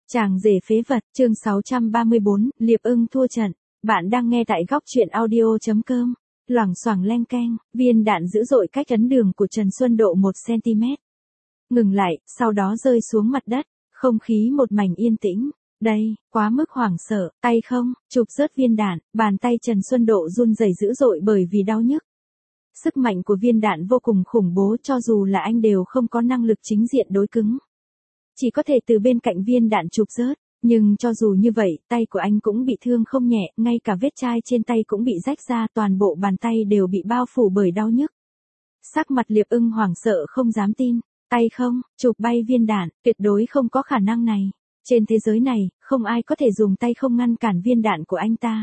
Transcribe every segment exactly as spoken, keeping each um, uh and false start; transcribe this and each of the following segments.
Chàng rể phế vật, chương sáu trăm ba mươi bốn, Liệp Ưng thua trận. Bạn đang nghe tại góc truyện audio chấm com. Loảng xoảng leng keng, viên đạn dữ dội cách ấn đường của Trần Xuân Độ một xăng-ti-mét. Ngừng lại, sau đó rơi xuống mặt đất, không khí một mảnh yên tĩnh. Đây, quá mức hoảng sợ, tay không, chụp rớt viên đạn, bàn tay Trần Xuân Độ run rẩy dữ dội bởi vì đau nhức. Sức mạnh của viên đạn vô cùng khủng bố, cho dù là anh đều không có năng lực chính diện đối cứng. Chỉ có thể từ bên cạnh viên đạn chụp rớt, nhưng cho dù như vậy, tay của anh cũng bị thương không nhẹ, ngay cả vết chai trên tay cũng bị rách ra, toàn bộ bàn tay đều bị bao phủ bởi đau nhức. Sắc mặt Liệp Ưng hoảng sợ không dám tin, tay không, chụp bay viên đạn, tuyệt đối không có khả năng này. Trên thế giới này, không ai có thể dùng tay không ngăn cản viên đạn của anh ta.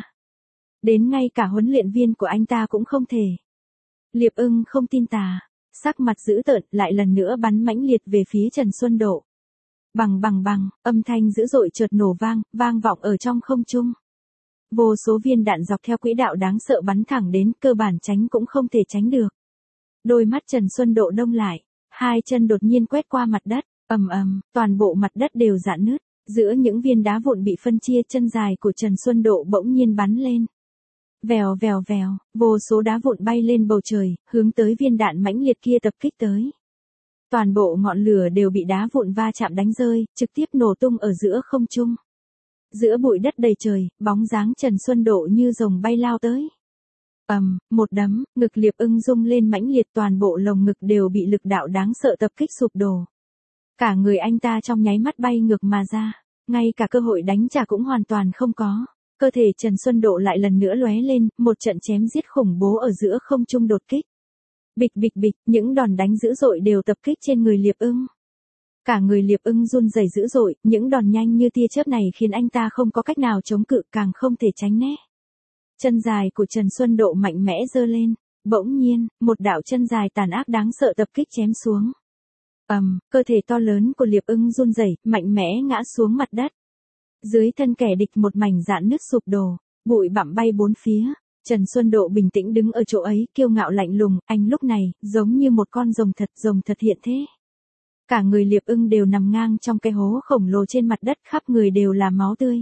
Đến ngay cả huấn luyện viên của anh ta cũng không thể. Liệp Ưng không tin tà, sắc mặt dữ tợn lại lần nữa bắn mãnh liệt về phía Trần Xuân Độ. Bằng bằng bằng, âm thanh dữ dội chợt nổ vang, vang vọng ở trong không trung. Vô số viên đạn dọc theo quỹ đạo đáng sợ bắn thẳng đến, cơ bản tránh cũng không thể tránh được. Đôi mắt Trần Xuân Độ đông lại, hai chân đột nhiên quét qua mặt đất, ầm ầm, toàn bộ mặt đất đều rạn nứt, giữa những viên đá vụn bị phân chia, chân dài của Trần Xuân Độ bỗng nhiên bắn lên. Vèo vèo vèo, vô số đá vụn bay lên bầu trời, hướng tới viên đạn mãnh liệt kia tập kích tới. Toàn bộ ngọn lửa đều bị đá vụn va chạm đánh rơi, trực tiếp nổ tung ở giữa không trung. Giữa bụi đất đầy trời, bóng dáng Trần Xuân Độ như rồng bay lao tới. Ầm, một đấm, ngực Liệp Ưng rung lên mãnh liệt, toàn bộ lồng ngực đều bị lực đạo đáng sợ tập kích sụp đổ. Cả người anh ta trong nháy mắt bay ngược mà ra, ngay cả cơ hội đánh trả cũng hoàn toàn không có. Cơ thể Trần Xuân Độ lại lần nữa lóe lên, một trận chém giết khủng bố ở giữa không trung đột kích. Bịch bịch bịch, những đòn đánh dữ dội đều tập kích trên người Liệp Ưng. Cả người Liệp Ưng run rẩy dữ dội, những đòn nhanh như tia chớp này khiến anh ta không có cách nào chống cự, càng không thể tránh né. Chân dài của Trần Xuân Độ mạnh mẽ giơ lên, bỗng nhiên, một đạo chân dài tàn ác đáng sợ tập kích chém xuống. Ầm, cơ thể to lớn của Liệp Ưng run rẩy, mạnh mẽ ngã xuống mặt đất. Dưới thân kẻ địch một mảnh rạn nứt sụp đổ, bụi bặm bay bốn phía. Trần Xuân Độ bình tĩnh đứng ở chỗ ấy, kiêu ngạo lạnh lùng, anh lúc này, giống như một con rồng thật, rồng thật hiện thế. Cả người Liệp Ưng đều nằm ngang trong cái hố khổng lồ trên mặt đất, khắp người đều là máu tươi.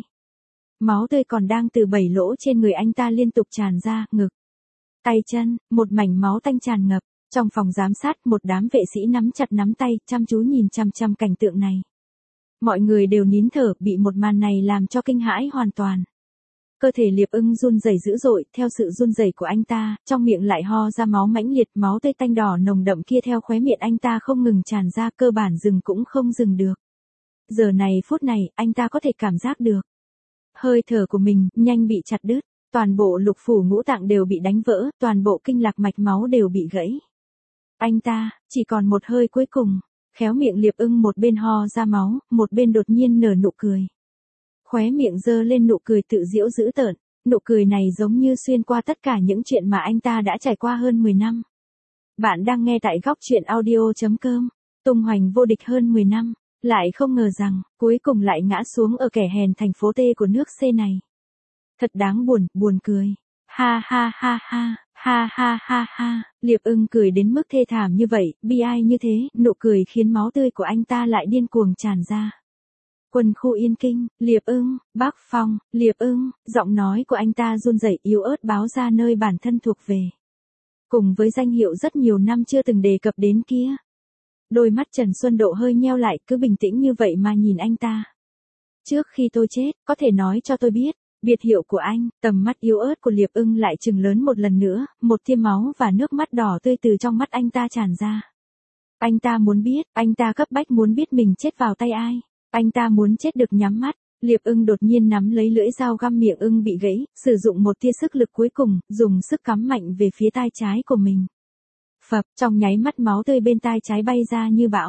Máu tươi còn đang từ bảy lỗ trên người anh ta liên tục tràn ra, ngực, tay chân, một mảnh máu tanh tràn ngập. Trong phòng giám sát, một đám vệ sĩ nắm chặt nắm tay, chăm chú nhìn chăm chăm cảnh tượng này. Mọi người đều nín thở, bị một màn này làm cho kinh hãi hoàn toàn. Cơ thể Liệp Ưng run rẩy dữ dội, theo sự run rẩy của anh ta, trong miệng lại ho ra máu mãnh liệt, máu tươi tanh đỏ nồng đậm kia theo khóe miệng anh ta không ngừng tràn ra, cơ bản dừng cũng không dừng được. Giờ này phút này, anh ta có thể cảm giác được. Hơi thở của mình, nhanh bị chặt đứt, toàn bộ lục phủ ngũ tạng đều bị đánh vỡ, toàn bộ kinh lạc mạch máu đều bị gãy. Anh ta, chỉ còn một hơi cuối cùng, khéo miệng Liệp Ưng một bên ho ra máu, một bên đột nhiên nở nụ cười. Khóe miệng giơ lên nụ cười tự giễu dữ tợn, nụ cười này giống như xuyên qua tất cả những chuyện mà anh ta đã trải qua hơn mười năm. Bạn đang nghe tại góc truyện audio chấm com, tung hoành vô địch hơn mười năm, lại không ngờ rằng, cuối cùng lại ngã xuống ở kẻ hèn thành phố T của nước C này. Thật đáng buồn, buồn cười. Ha ha ha ha, ha ha ha ha, Liệp Ưng cười đến mức thê thảm như vậy, bi ai như thế, nụ cười khiến máu tươi của anh ta lại điên cuồng tràn ra. Quân khu Yên Kinh, Liệp Ưng, Bắc Phong, Liệp Ưng, giọng nói của anh ta run rẩy yếu ớt báo ra nơi bản thân thuộc về. Cùng với danh hiệu rất nhiều năm chưa từng đề cập đến kia. Đôi mắt Trần Xuân Độ hơi nheo lại, cứ bình tĩnh như vậy mà nhìn anh ta. Trước khi tôi chết, có thể nói cho tôi biết, biệt hiệu của anh. Tầm mắt yếu ớt của Liệp Ưng lại trừng lớn một lần nữa, một tia máu và nước mắt đỏ tươi từ trong mắt anh ta tràn ra. Anh ta muốn biết, anh ta cấp bách muốn biết mình chết vào tay ai. Anh ta muốn chết được nhắm mắt. Liệp Ưng đột nhiên nắm lấy lưỡi dao găm miệng ưng bị gãy, sử dụng một tia sức lực cuối cùng, dùng sức cắm mạnh về phía tai trái của mình. Phập, trong nháy mắt máu tươi bên tai trái bay ra như bão.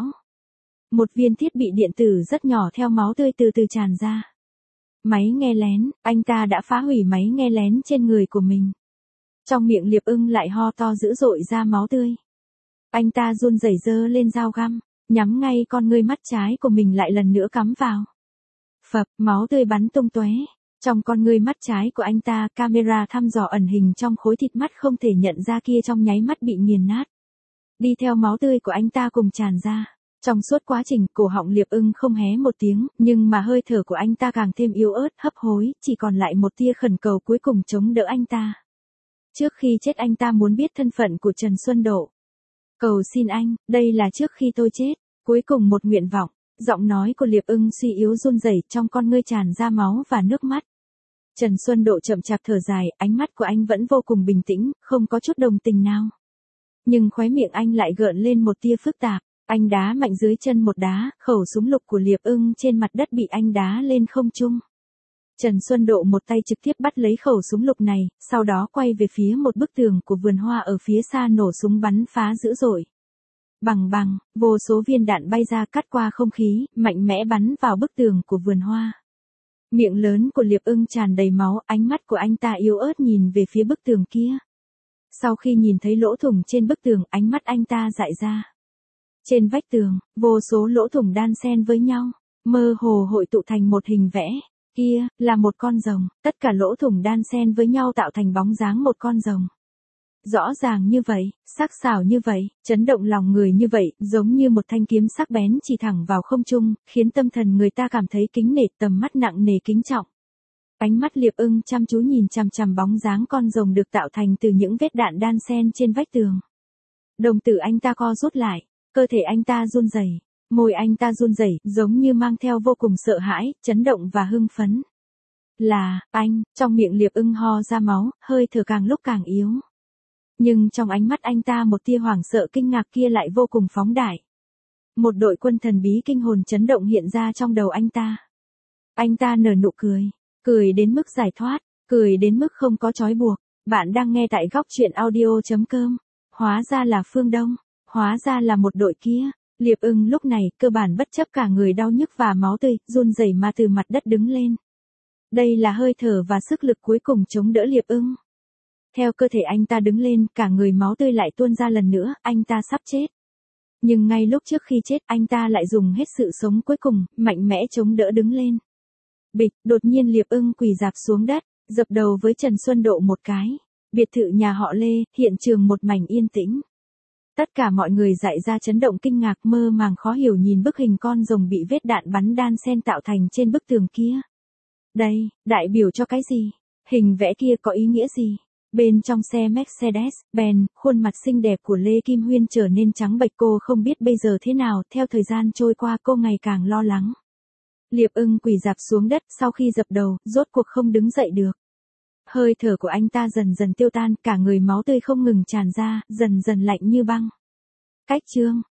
Một viên thiết bị điện tử rất nhỏ theo máu tươi từ từ tràn ra. Máy nghe lén, anh ta đã phá hủy máy nghe lén trên người của mình. Trong miệng Liệp Ưng lại ho to dữ dội ra máu tươi. Anh ta run rẩy giơ lên dao găm, nhắm ngay con ngươi mắt trái của mình lại lần nữa cắm vào. Phập, máu tươi bắn tung tóe. Trong con ngươi mắt trái của anh ta, camera thăm dò ẩn hình trong khối thịt mắt không thể nhận ra kia trong nháy mắt bị nghiền nát. Đi theo máu tươi của anh ta cùng tràn ra. Trong suốt quá trình, cổ họng Liệp Ưng không hé một tiếng, nhưng mà hơi thở của anh ta càng thêm yếu ớt, hấp hối, chỉ còn lại một tia khẩn cầu cuối cùng chống đỡ anh ta. Trước khi chết anh ta muốn biết thân phận của Trần Xuân Độ. Cầu xin anh, đây là trước khi tôi chết, cuối cùng một nguyện vọng. Giọng nói của Liệp Ưng suy yếu run rẩy, trong con ngươi tràn ra máu và nước mắt. Trần Xuân Độ chậm chạp thở dài, ánh mắt của anh vẫn vô cùng bình tĩnh, không có chút đồng tình nào. Nhưng khóe miệng anh lại gợn lên một tia phức tạp. Anh đá mạnh dưới chân một đá, khẩu súng lục của Liệp Ưng trên mặt đất bị anh đá lên không trung. Trần Xuân Độ một tay trực tiếp bắt lấy khẩu súng lục này, sau đó quay về phía một bức tường của vườn hoa ở phía xa nổ súng bắn phá dữ dội. Bằng bằng, vô số viên đạn bay ra cắt qua không khí, mạnh mẽ bắn vào bức tường của vườn hoa. Miệng lớn của Liệp Ưng tràn đầy máu, ánh mắt của anh ta yếu ớt nhìn về phía bức tường kia. Sau khi nhìn thấy lỗ thủng trên bức tường, ánh mắt anh ta dại ra. Trên vách tường, vô số lỗ thủng đan xen với nhau, mơ hồ hội tụ thành một hình vẽ. Kia, là một con rồng, tất cả lỗ thủng đan xen với nhau tạo thành bóng dáng một con rồng. Rõ ràng như vậy, sắc sảo như vậy, chấn động lòng người như vậy, giống như một thanh kiếm sắc bén chỉ thẳng vào không trung, khiến tâm thần người ta cảm thấy kính nể, tầm mắt nặng nề kính trọng. Ánh mắt Liệp Ưng chăm chú nhìn chằm chằm bóng dáng con rồng được tạo thành từ những vết đạn đan xen trên vách tường. Đồng tử anh ta co rút lại, cơ thể anh ta run rẩy, môi anh ta run rẩy, giống như mang theo vô cùng sợ hãi, chấn động và hưng phấn. Là, anh, trong miệng Liệp Ưng ho ra máu, hơi thở càng lúc càng yếu. Nhưng trong ánh mắt anh ta một tia hoảng sợ kinh ngạc kia lại vô cùng phóng đại. Một đội quân thần bí kinh hồn chấn động hiện ra trong đầu anh ta. Anh ta nở nụ cười, cười đến mức giải thoát, cười đến mức không có trói buộc. Bạn đang nghe tại góc truyện audio chấm com. Hóa ra là Phương Đông, hóa ra là một đội kia. Liệp Ưng lúc này cơ bản bất chấp cả người đau nhức và máu tươi, run rẩy mà từ mặt đất đứng lên. Đây là hơi thở và sức lực cuối cùng chống đỡ Liệp Ưng. Theo cơ thể anh ta đứng lên, cả người máu tươi lại tuôn ra lần nữa, anh ta sắp chết. Nhưng ngay lúc trước khi chết, anh ta lại dùng hết sự sống cuối cùng, mạnh mẽ chống đỡ đứng lên. Bịch, đột nhiên Liệp Ưng quỳ rạp xuống đất, dập đầu với Trần Xuân Độ một cái. Biệt thự nhà họ Lê, hiện trường một mảnh yên tĩnh. Tất cả mọi người dại ra chấn động kinh ngạc, mơ màng khó hiểu nhìn bức hình con rồng bị vết đạn bắn đan xen tạo thành trên bức tường kia. Đây, đại biểu cho cái gì? Hình vẽ kia có ý nghĩa gì? Bên trong xe Mercedes-Benz, khuôn mặt xinh đẹp của Lê Kim Huyên trở nên trắng bệch, cô không biết bây giờ thế nào, theo thời gian trôi qua cô ngày càng lo lắng. Liệp Ưng quỳ rạp xuống đất, sau khi dập đầu, rốt cuộc không đứng dậy được. Hơi thở của anh ta dần dần tiêu tan, cả người máu tươi không ngừng tràn ra, dần dần lạnh như băng. Cách chương